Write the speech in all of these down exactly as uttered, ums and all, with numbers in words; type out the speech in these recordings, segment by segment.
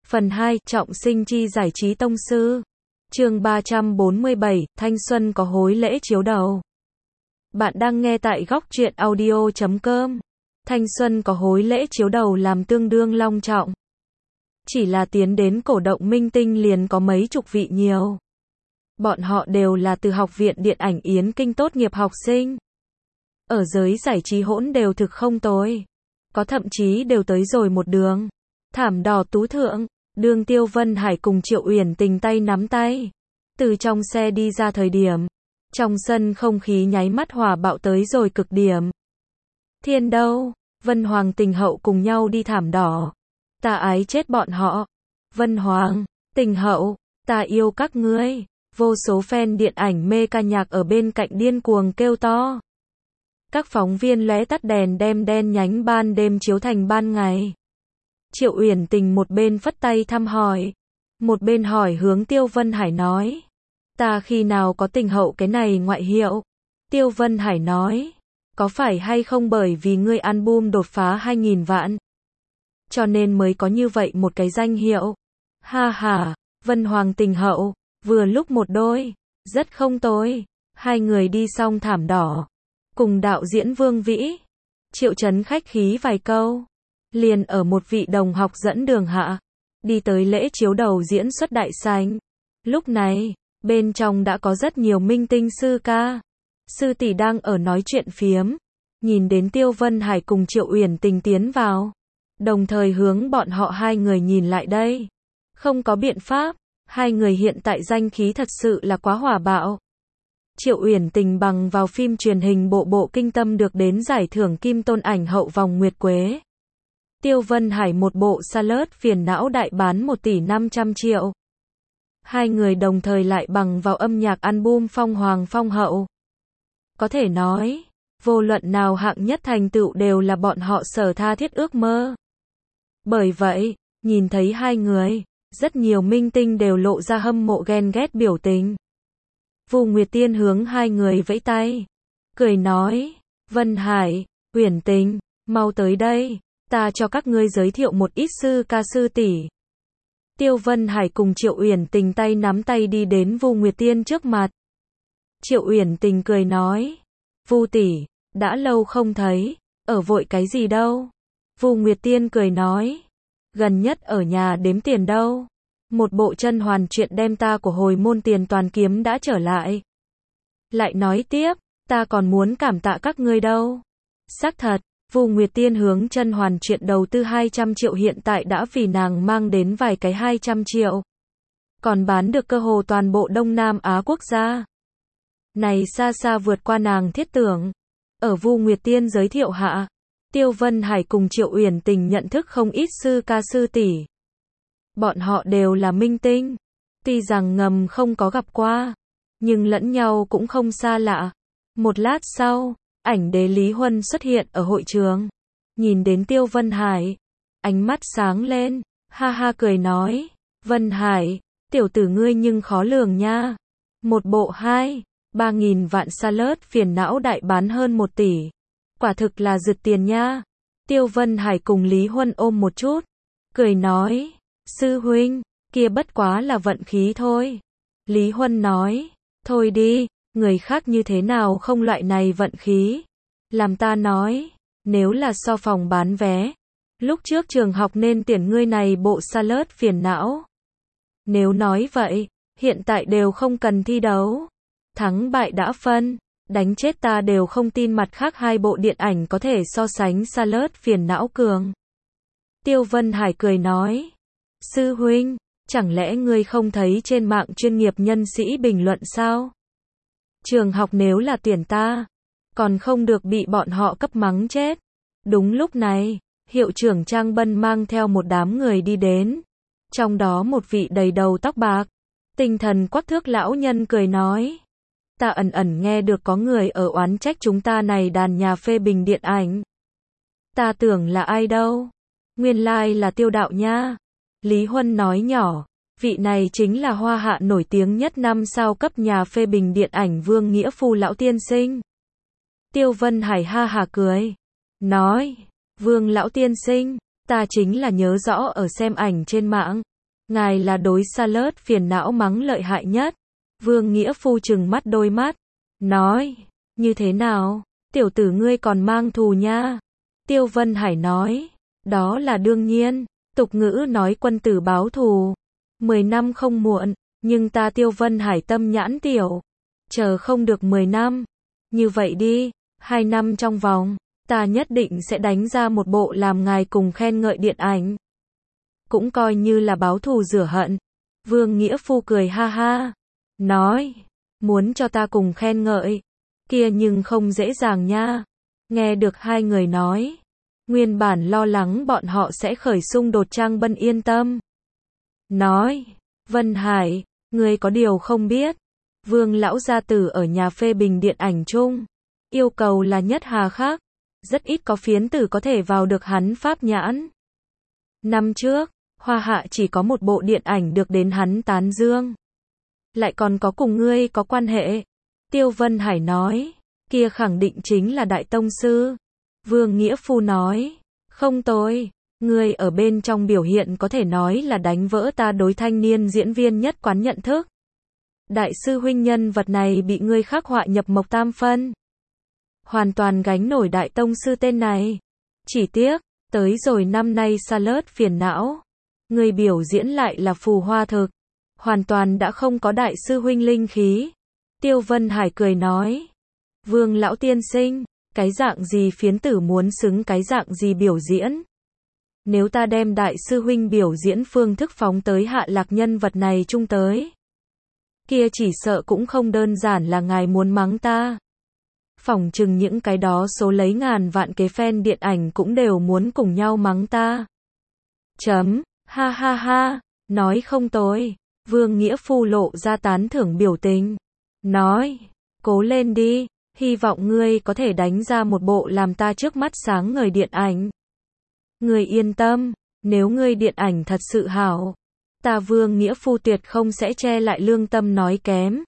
Phần hai, trọng sinh chi giải trí tông sư. Chương ba trăm bốn mươi bảy, thanh xuân có hối lễ chiếu đầu. Bạn đang nghe tại góc truyện audio chấm com. Thanh xuân có hối lễ chiếu đầu làm tương đương long trọng. Chỉ là tiến đến cổ động minh tinh liền có mấy chục vị nhiều. Bọn họ đều là từ học viện điện ảnh Yến Kinh tốt nghiệp học sinh. Ở giới giải trí hỗn đều thực không tồi. Có thậm chí đều tới rồi một đường. Thảm đỏ tú thượng, đường Tiêu Vân Hải cùng Triệu Uyển Tình tay nắm tay. Từ trong xe đi ra thời điểm, trong sân không khí nháy mắt hòa bạo tới rồi cực điểm. Thiên đâu, Vân Hoàng Tình Hậu cùng nhau đi thảm đỏ. Ta ái chết bọn họ. Vân Hoàng, Tình Hậu, ta yêu các ngươi. Vô số fan điện ảnh mê ca nhạc ở bên cạnh điên cuồng kêu to. Các phóng viên lóe tắt đèn đem đen nhánh ban đêm chiếu thành ban ngày. Triệu Uyển Tình một bên phất tay thăm hỏi, một bên hỏi hướng Tiêu Vân Hải nói. Ta khi nào có Tình Hậu cái này ngoại hiệu? Tiêu Vân Hải nói. Có phải hay không bởi vì ngươi album đột phá hai nghìn vạn? Cho nên mới có như vậy một cái danh hiệu. Ha ha, Vân Hoàng Tình Hậu, vừa lúc một đôi, rất không tồi. Hai người đi xong thảm đỏ. Cùng đạo diễn Vương Vĩ, Triệu Chấn khách khí vài câu. Liền ở một vị đồng học dẫn đường hạ, đi tới lễ chiếu đầu diễn xuất đại sảnh. Lúc này, bên trong đã có rất nhiều minh tinh sư ca, sư tỷ đang ở nói chuyện phiếm. Nhìn đến Tiêu Vân Hải cùng Triệu Uyển Tình tiến vào, đồng thời hướng bọn họ hai người nhìn lại đây. Không có biện pháp, hai người hiện tại danh khí thật sự là quá hỏa bạo. Triệu Uyển Tình bằng vào phim truyền hình Bộ Bộ Kinh Tâm được đến giải thưởng Kim Tôn ảnh hậu vòng Nguyệt Quế. Tiêu Vân Hải một bộ Salad phiền não đại bán một tỷ năm trăm triệu. Hai người đồng thời lại bằng vào âm nhạc album Phong Hoàng Phong Hậu. Có thể nói, vô luận nào hạng nhất thành tựu đều là bọn họ sở tha thiết ước mơ. Bởi vậy, nhìn thấy hai người, rất nhiều minh tinh đều lộ ra hâm mộ ghen ghét biểu tình. Vu Nguyệt Tiên hướng hai người vẫy tay, cười nói, Vân Hải, Uyển Tình, mau tới đây, ta cho các ngươi giới thiệu một ít sư ca sư tỷ. Tiêu Vân Hải cùng Triệu Uyển Tình tay nắm tay đi đến Vu Nguyệt Tiên trước mặt. Triệu Uyển Tình cười nói, Vu tỷ, đã lâu không thấy, ở vội cái gì đâu? Vu Nguyệt Tiên cười nói, gần nhất ở nhà đếm tiền đâu. Một bộ chân hoàn chuyện đem ta của hồi môn tiền toàn kiếm đã trở lại. Lại nói tiếp, ta còn muốn cảm tạ các ngươi đâu. Xác thật, Vu Nguyệt Tiên hướng chân hoàn chuyện đầu tư hai trăm triệu hiện tại đã vì nàng mang đến vài cái hai trăm triệu. Còn bán được cơ hồ toàn bộ Đông Nam Á quốc gia. Này xa xa vượt qua nàng thiết tưởng. Ở Vu Nguyệt Tiên giới thiệu hạ, Tiêu Vân Hải cùng Triệu Uyển Tình nhận thức không ít sư ca sư tỷ. Bọn họ đều là minh tinh. Tuy rằng ngầm không có gặp qua, nhưng lẫn nhau cũng không xa lạ. Một lát sau, ảnh đế Lý Huân xuất hiện ở hội trường. Nhìn đến Tiêu Vân Hải, ánh mắt sáng lên, ha ha cười nói, Vân Hải, tiểu tử ngươi nhưng khó lường nha. Một bộ hai, ba nghìn vạn Salad phiền não đại bán hơn một tỷ. Quả thực là rực tiền nha. Tiêu Vân Hải cùng Lý Huân ôm một chút, cười nói, sư huynh, kia bất quá là vận khí thôi. Lý Huân nói, thôi đi, người khác như thế nào không loại này vận khí. Làm ta nói, nếu là so phòng bán vé, lúc trước trường học nên tuyển ngươi này bộ Salad phiền não. Nếu nói vậy, hiện tại đều không cần thi đấu. Thắng bại đã phân, đánh chết ta đều không tin mặt khác hai bộ điện ảnh có thể so sánh Salad phiền não cường. Tiêu Vân Hải cười nói, sư huynh, chẳng lẽ ngươi không thấy trên mạng chuyên nghiệp nhân sĩ bình luận sao? Trường học nếu là tuyển ta, còn không được bị bọn họ cấp mắng chết. Đúng lúc này, hiệu trưởng Trang Bân mang theo một đám người đi đến. Trong đó một vị đầy đầu tóc bạc, tinh thần quắc thước lão nhân cười nói, ta ẩn ẩn nghe được có người ở oán trách chúng ta này đàn nhà phê bình điện ảnh. Ta tưởng là ai đâu? Nguyên lai là Tiêu đạo nha. Lý Huân nói nhỏ, vị này chính là hoa hạ nổi tiếng nhất năm sao cấp nhà phê bình điện ảnh Vương Nghĩa Phu lão tiên sinh. Tiêu Vân Hải ha hà cười, nói, Vương lão tiên sinh, ta chính là nhớ rõ ở xem ảnh trên mạng, Ngài là đối Salert phiền não mắng lợi hại nhất. Vương Nghĩa Phu trừng mắt đôi mắt. Nói, như thế nào? Tiểu tử ngươi còn mang thù nha. Tiêu Vân Hải nói, đó là đương nhiên. Tục ngữ nói quân tử báo thù. Mười năm không muộn, nhưng ta Tiêu Vân Hải tâm nhãn tiểu. Chờ không được mười năm. Như vậy đi, hai năm trong vòng, ta nhất định sẽ đánh ra một bộ làm ngài cùng khen ngợi điện ảnh. Cũng coi như là báo thù rửa hận. Vương Nghĩa Phu cười ha ha. Nói, muốn cho ta cùng khen ngợi. Kia nhưng không dễ dàng nha. Nghe được hai người nói. Nguyên bản lo lắng bọn họ sẽ khởi xung đột Trang Bân yên tâm. Nói, Vân Hải, ngươi có điều không biết. Vương lão gia tử ở nhà phê bình điện ảnh chung. Yêu cầu là nhất hà khắc. Rất ít có phiến tử có thể vào được hắn pháp nhãn. Năm trước, Hoa Hạ chỉ có một bộ điện ảnh được đến hắn tán dương. Lại còn có cùng ngươi có quan hệ. Tiêu Vân Hải nói, kia khẳng định chính là Đại Tông Sư. Vương Nghĩa Phu nói, không tồi, ngươi ở bên trong biểu hiện có thể nói là đánh vỡ ta đối thanh niên diễn viên nhất quán nhận thức. Đại sư huynh nhân vật này bị ngươi khắc họa nhập mộc tam phân. Hoàn toàn gánh nổi Đại Tông Sư tên này. Chỉ tiếc, tới rồi năm nay Salert phiền não. Ngươi biểu diễn lại là phù hoa thực. Hoàn toàn đã không có đại sư huynh linh khí. Tiêu Vân Hải cười nói. Vương lão tiên sinh, cái dạng gì phiến tử muốn xứng cái dạng gì biểu diễn. Nếu ta đem đại sư huynh biểu diễn phương thức phóng tới Hạ Lạc nhân vật này chung tới. Kia chỉ sợ cũng không đơn giản là ngài muốn mắng ta. Phỏng chừng những cái đó số lấy ngàn vạn kế fan điện ảnh cũng đều muốn cùng nhau mắng ta. Chấm, ha ha ha, nói không tồi. Vương Nghĩa Phu lộ ra tán thưởng biểu tình. Nói, cố lên đi, hy vọng ngươi có thể đánh ra một bộ làm ta trước mắt sáng ngời điện ảnh. Ngươi yên tâm, nếu ngươi điện ảnh thật sự hảo, ta Vương Nghĩa Phu tuyệt không sẽ che lại lương tâm nói kém.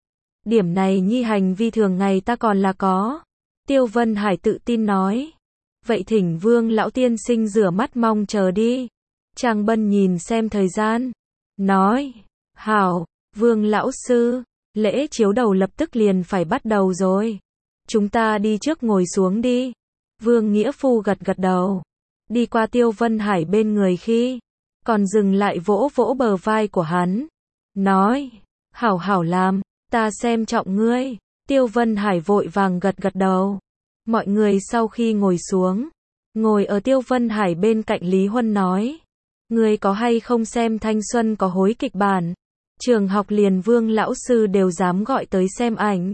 Điểm này nhi hành vi thường ngày ta còn là có. Tiêu Vân Hải tự tin nói. Vậy thỉnh Vương lão tiên sinh rửa mắt mong chờ đi. Trang Bân nhìn xem thời gian. Nói, hảo, Vương lão sư, lễ chiếu đầu lập tức liền phải bắt đầu rồi. Chúng ta đi trước ngồi xuống đi. Vương Nghĩa Phu gật gật đầu. Đi qua Tiêu Vân Hải bên người khi, còn dừng lại vỗ vỗ bờ vai của hắn. Nói, hảo hảo làm, ta xem trọng ngươi. Tiêu Vân Hải vội vàng gật gật đầu. Mọi người sau khi ngồi xuống, ngồi ở Tiêu Vân Hải bên cạnh Lý Huân nói. Ngươi có hay không xem Thanh Xuân có hối kịch bản? Trường học liền Vương lão sư đều dám gọi tới xem ảnh.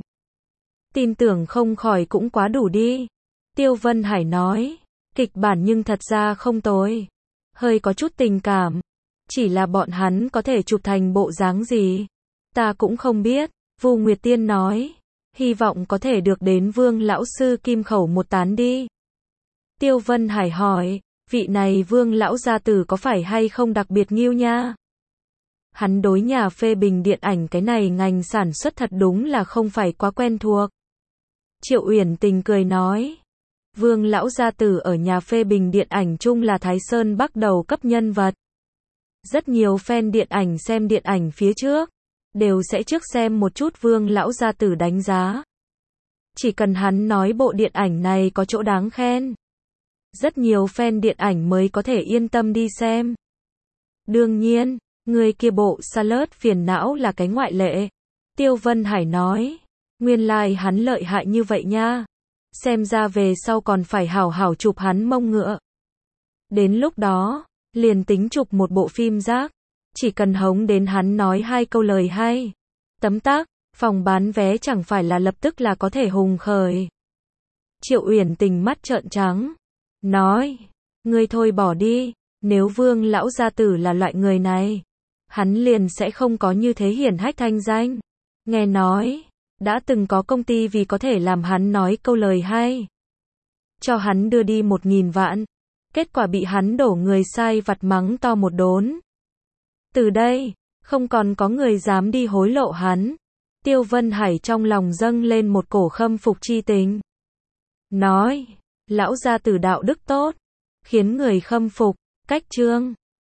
Tin tưởng không khỏi cũng quá đủ đi. Tiêu Vân Hải nói. Kịch bản nhưng thật ra không tồi. Hơi có chút tình cảm. Chỉ là bọn hắn có thể chụp thành bộ dáng gì? Ta cũng không biết. Vu Nguyệt Tiên nói. Hy vọng có thể được đến Vương lão sư kim khẩu một tán đi. Tiêu Vân Hải hỏi. Vị này Vương lão gia tử có phải hay không đặc biệt nghiêu nha? Hắn đối nhà phê bình điện ảnh cái này ngành sản xuất thật đúng là không phải quá quen thuộc. Triệu Uyển Tình cười nói. Vương lão gia tử ở nhà phê bình điện ảnh chung là Thái Sơn Bắc đầu cấp nhân vật. Rất nhiều fan điện ảnh xem điện ảnh phía trước, đều sẽ trước xem một chút Vương lão gia tử đánh giá. Chỉ cần hắn nói bộ điện ảnh này có chỗ đáng khen, rất nhiều fan điện ảnh mới có thể yên tâm đi xem. Đương nhiên, người kia bộ Salert phiền não là cái ngoại lệ. Tiêu Vân Hải nói, nguyên lai like hắn lợi hại như vậy nha. Xem ra về sau còn phải hảo hảo chụp hắn mông ngựa. Đến lúc đó, liền tính chụp một bộ phim rác, chỉ cần hống đến hắn nói hai câu lời hay. Tấm tắc, phòng bán vé chẳng phải là lập tức là có thể hùng khởi. Triệu Uyển Tình mắt trợn trắng. Nói, ngươi thôi bỏ đi, nếu Vương lão gia tử là loại người này, hắn liền sẽ không có như thế hiển hách thanh danh. Nghe nói, đã từng có công ty vì có thể làm hắn nói câu lời hay, cho hắn đưa đi một nghìn vạn, kết quả bị hắn đổ người sai vặt mắng to một đốn. Từ đây, không còn có người dám đi hối lộ hắn. Tiêu Vân Hải trong lòng dâng lên một cổ khâm phục chi tình. Nói, lão gia tử đạo đức tốt, khiến người khâm phục, cách chương.